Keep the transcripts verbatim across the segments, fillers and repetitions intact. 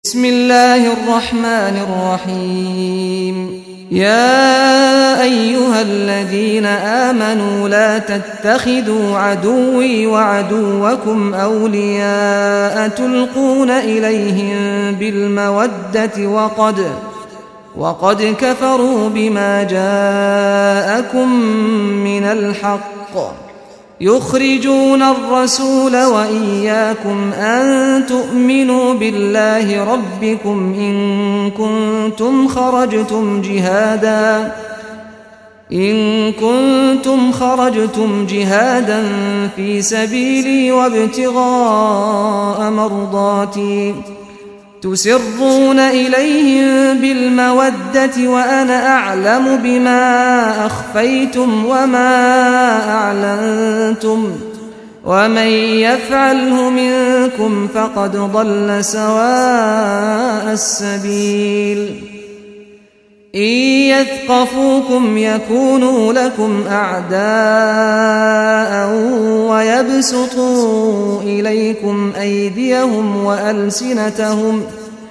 بسم الله الرحمن الرحيم يا أيها الذين آمنوا لا تتخذوا عدوي وعدوكم أولياء تلقون إليهم بالمودة وقد وقد كفروا بما جاءكم من الحق يخرجون الرسول وإياكم أن تؤمنوا بالله ربكم إن كنتم خرجتم جهادا إن كنتم خرجتم جهادا في سبيلي وابتغاء مرضاتي تسرون إليهم بالمودة وأنا أعلم بما أخفيتم وما أعلنتم ومن يفعله منكم فقد ضل سواء السبيل إن يثقفوكم يكونوا لكم أعداء ويبسطوا إليكم أيديهم وألسنتهم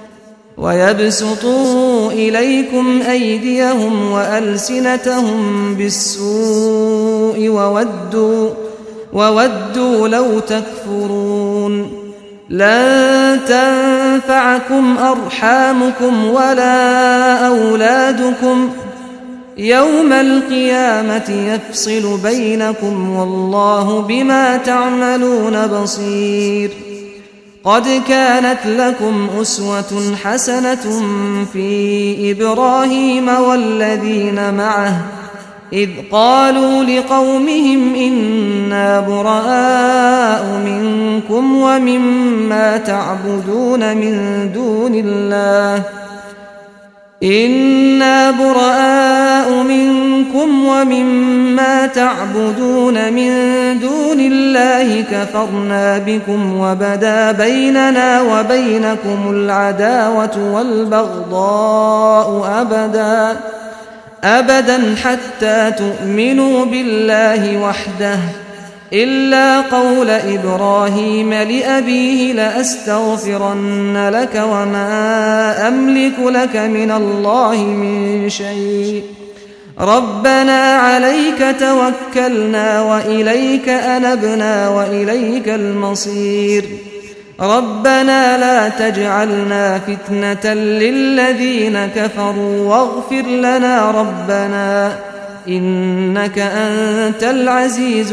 ويبسطوا إليكم أيديهم وألسنتهم بالسوء وودوا وودوا لو تكفرون لن تنفعكم أرحامكم ولا أولادكم يوم القيامة يفصل بينكم والله بما تعملون بصير قد كانت لكم أسوة حسنة في إبراهيم والذين معه إذ قالوا لقومهم إنا براء منكم ومما تعبدون من دون الله إنا براء منكم ومما تعبدون من دون الله كفرنا بكم وبدا بيننا وبينكم العداوة والبغضاء أبدا أبدا حتى تؤمنوا بالله وحده إلا قول إبراهيم لأبيه لأستغفرن لك وما أملك لك من الله من شيء ربنا عليك توكلنا وإليك أنبنا وإليك المصير ربنا لا تجعلنا فتنة للذين كفروا واغفر لنا ربنا إنك أنت العزيز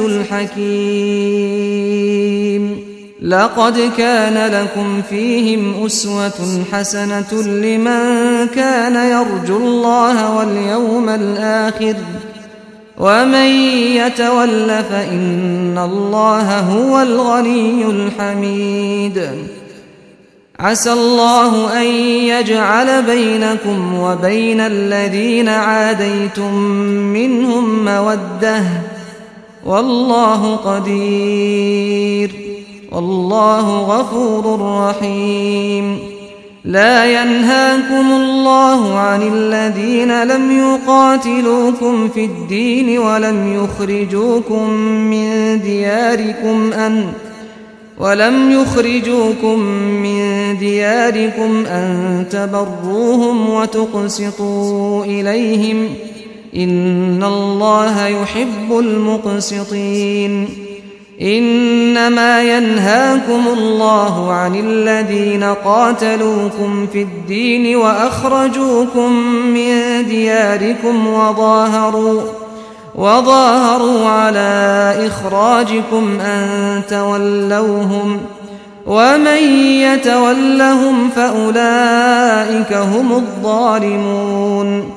الحكيم لقد كان لكم فيهم أسوة حسنة لمن كان يرجو الله واليوم الآخر ومن يتول فإن الله هو الغني الحميد عسى الله أن يجعل بينكم وبين الذين عاديتم منهم مودة والله قدير والله غفور رحيم لا ينهاكم الله عن الذين لم يقاتلوكم في الدين ولم يخرجوكم من دياركم أن ولم يخرجوكم من دياركم أن تبروهم وتقسطوا إليهم إن الله يحب المقسطين إنما ينهاكم الله عن الذين قاتلوكم في الدين وأخرجوكم من دياركم وظاهروا وظاهروا على إخراجكم أن تولوهم ومن يتولهم فأولئك هم الظالمون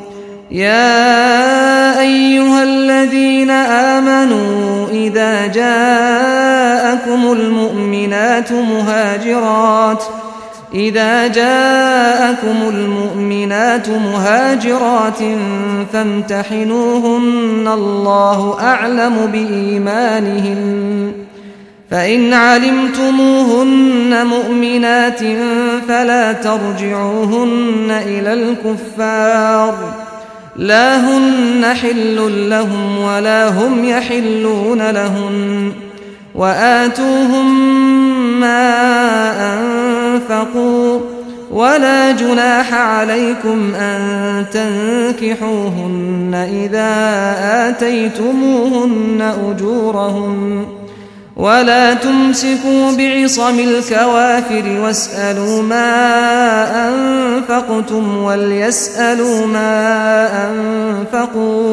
يا أيها الذين آمنوا إذا جاءكم المؤمنات مهاجرات إذا جاءكم المؤمنات مهاجرات فامتحنوهن الله أعلم بإيمانهن فإن علمتموهن مؤمنات فلا ترجعوهن إلى الكفار لا هن حل لهم ولا هم يحلون لهن وآتوهم ما أنفقوا ولا جناح عليكم أن تنكحوهن إذا آتيتموهن أجورهن ولا تمسكوا بعصم الكوافر واسألوا ما أنفقتم وليسألوا ما أنفقوا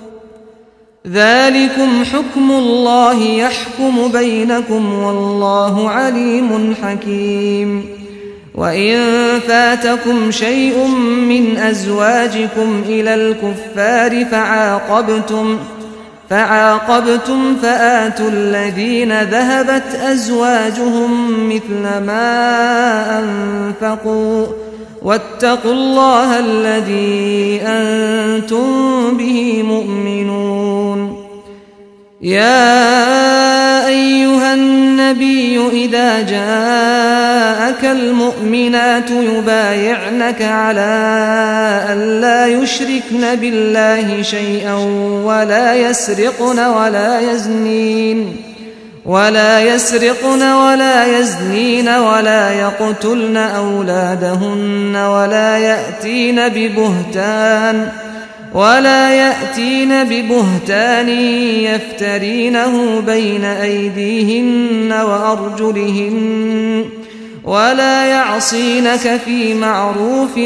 ذلكم حكم الله يحكم بينكم والله عليم حكيم. وإن فاتكم شيء من أزواجكم إلى الكفار فعاقبتم فعاقبتم فآتوا الذين ذهبت أزواجهم مثل ما أنفقوا واتقوا الله الذي أنتم به مؤمنون. يا أيها النبي إذا جاءك المؤمنات يبايعنك على أن لا يشركن بالله شيئا ولا يسرقن ولا يزنين ولا يسرقن ولا يزنين ولا يقتلن أولادهن ولا يأتين ببهتان ولا يأتين ببهتان يفترينه بين أيديهن وأرجلهن ولا يعصينك في معروف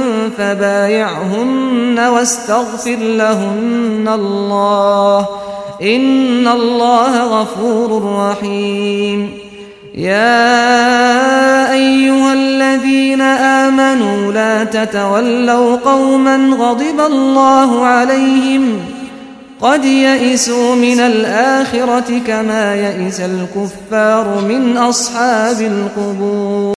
فبايعهن واستغفر لهن الله إن الله غفور رحيم. يا أيها الذين آمنوا لا تتولوا قوما غضب الله عليهم قد يئسوا من الآخرة كما يئس الكفار من أصحاب القبور.